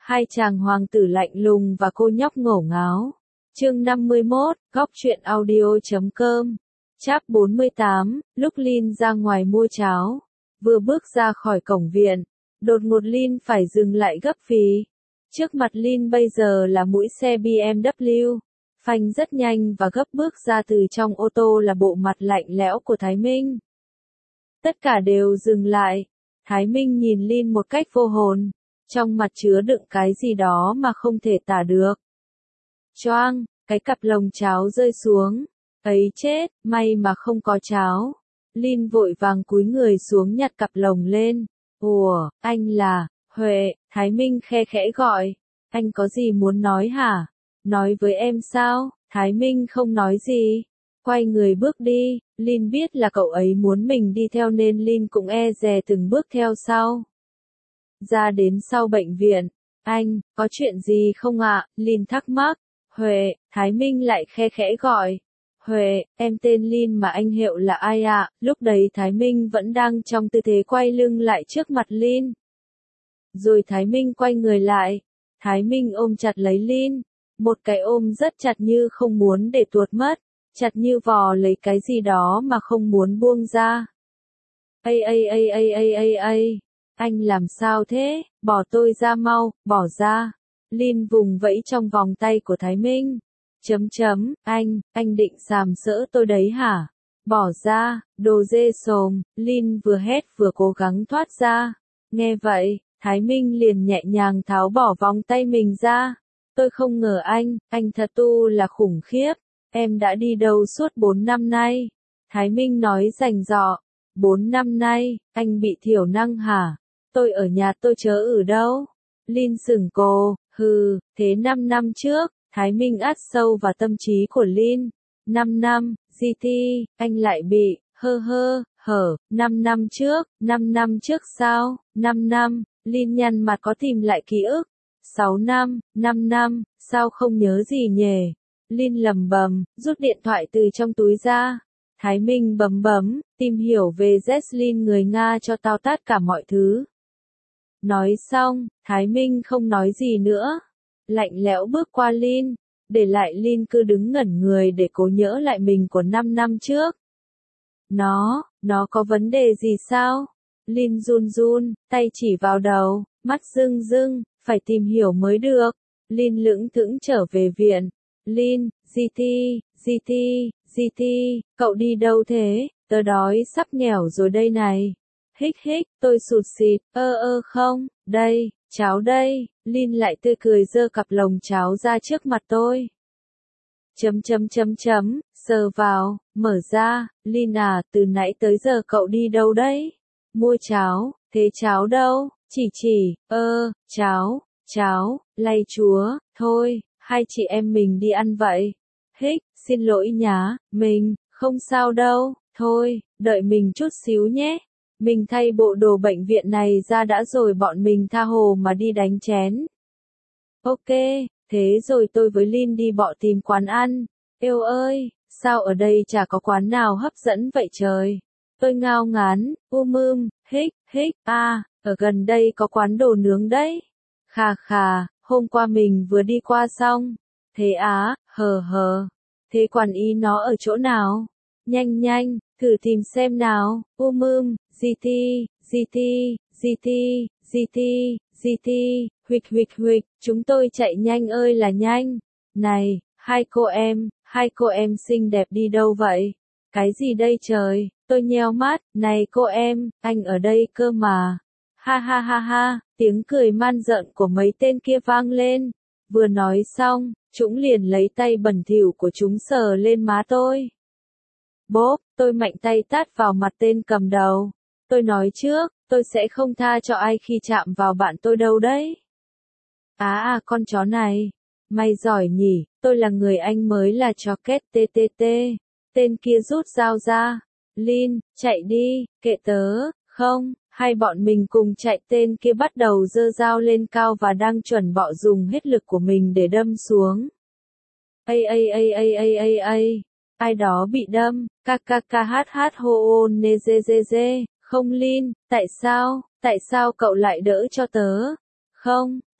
Hai chàng hoàng tử lạnh lùng và cô nhóc ngổ ngáo. Chương 51, góc truyện audio.com. Chap 48, lúc Lin ra ngoài mua cháo, vừa bước ra khỏi cổng viện, đột ngột Lin phải dừng lại gấp vì trước mặt Lin bây giờ là mũi xe BMW, phanh rất nhanh và gấp bước ra từ trong ô tô là bộ mặt lạnh lẽo của Thái Minh. Tất cả đều dừng lại. Thái Minh nhìn Lin một cách vô hồn, trong mặt chứa đựng cái gì đó mà không thể tả được. Choang, cái cặp lồng cháo rơi xuống. Ấy chết, may mà không có cháo. Lin vội vàng cúi người xuống nhặt cặp lồng lên. Ủa, anh là Huệ, Thái Minh khe khẽ gọi. Anh có gì muốn nói hả? Nói với em sao? Thái Minh không nói gì. Quay người bước đi. Lin biết là cậu ấy muốn mình đi theo nên Lin cũng e dè từng bước theo sau. Ra đến sau bệnh viện. Anh, có chuyện gì không ạ? Lin thắc mắc. Huệ, Thái Minh lại khe khẽ gọi. Huệ, em tên Lin mà anh hiệu là ai ạ? Lúc đấy Thái Minh vẫn đang trong tư thế quay lưng lại trước mặt Lin. Rồi Thái Minh quay người lại. Thái Minh ôm chặt lấy Lin. Một cái ôm rất chặt như không muốn để tuột mất. Chặt như vò lấy cái gì đó mà không muốn buông ra. Anh làm sao thế? Bỏ tôi ra mau, bỏ ra. Lin vùng vẫy trong vòng tay của Thái Minh. Anh định sàm sỡ tôi đấy hả? Bỏ ra, đồ dê sồm. Lin vừa hét vừa cố gắng thoát ra. Nghe vậy, Thái Minh liền nhẹ nhàng tháo bỏ vòng tay mình ra. Tôi không ngờ anh thật tu là khủng khiếp. Em đã đi đâu suốt 4 năm nay? Thái Minh nói rành rọ. 4 năm nay, anh bị thiểu năng hả? Tôi ở nhà tôi chớ ở đâu? Lin sửng cô, thế 5 năm trước, Thái Minh át sâu vào tâm trí của Lin. 5 năm, GT, anh lại bị, 5 năm trước sao? 5 năm, Lin nhăn mặt có tìm lại ký ức. 6 năm, 5 năm, sao không nhớ gì nhỉ? Lin lầm bầm, rút điện thoại từ trong túi ra. Thái Minh bấm, tìm hiểu về Zeslin người Nga cho tao tát cả mọi thứ. Nói xong, Thái Minh không nói gì nữa. Lạnh lẽo bước qua Lin, để lại Lin cứ đứng ngẩn người để cố nhớ lại mình của 5 năm trước. Nó có vấn đề gì sao? Lin run, tay chỉ vào đầu, mắt rưng, phải tìm hiểu mới được. Lin lững thững trở về viện. Lin, GT, cậu đi đâu thế? Tớ đói sắp nghèo rồi đây này. Hích, tôi sụt xịt, không, đây, cháo đây. Lin lại tươi cười giơ cặp lồng cháo ra trước mặt tôi. Sờ vào, mở ra. Lin à, từ nãy tới giờ cậu đi đâu đấy? Mua cháo, thế cháo đâu? Cháo, lạy chúa, thôi, hai chị em mình đi ăn vậy. Hích, xin lỗi nhá, mình, không sao đâu, thôi, đợi mình chút xíu nhé. Mình thay bộ đồ bệnh viện này ra đã rồi bọn mình tha hồ mà đi đánh chén. Ok, thế rồi tôi với Lin đi bọ tìm quán ăn. Eo ơi, sao ở đây chả có quán nào hấp dẫn vậy trời? Tôi ngao ngán, hích, ở gần đây có quán đồ nướng đấy. Khà, hôm qua mình vừa đi qua xong. Thế á, thế quán ý nó ở chỗ nào? Nhanh, thử tìm xem nào. GT, chúng tôi chạy nhanh ơi là nhanh. Này, hai cô em xinh đẹp đi đâu vậy? Cái gì đây trời? Tôi nheo mắt, này cô em, anh ở đây cơ mà. Ha, tiếng cười man rợn của mấy tên kia vang lên. Vừa nói xong, chúng liền lấy tay bẩn thỉu của chúng sờ lên má tôi. Bốp, tôi mạnh tay tát vào mặt tên cầm đầu. Tôi nói trước, tôi sẽ không tha cho ai khi chạm vào bạn tôi đâu đấy. Con chó này. Mày giỏi nhỉ, tôi là người anh mới là chó két TTT. Tên kia rút dao ra. Lin, chạy đi, kệ tớ, không. Hai bọn mình cùng chạy, tên kia bắt đầu giơ dao lên cao và đang chuẩn bọ dùng hết lực của mình để đâm xuống. Ai đó bị đâm, kkkhhonezezeze, không Lin, tại sao cậu lại đỡ cho tớ? Không,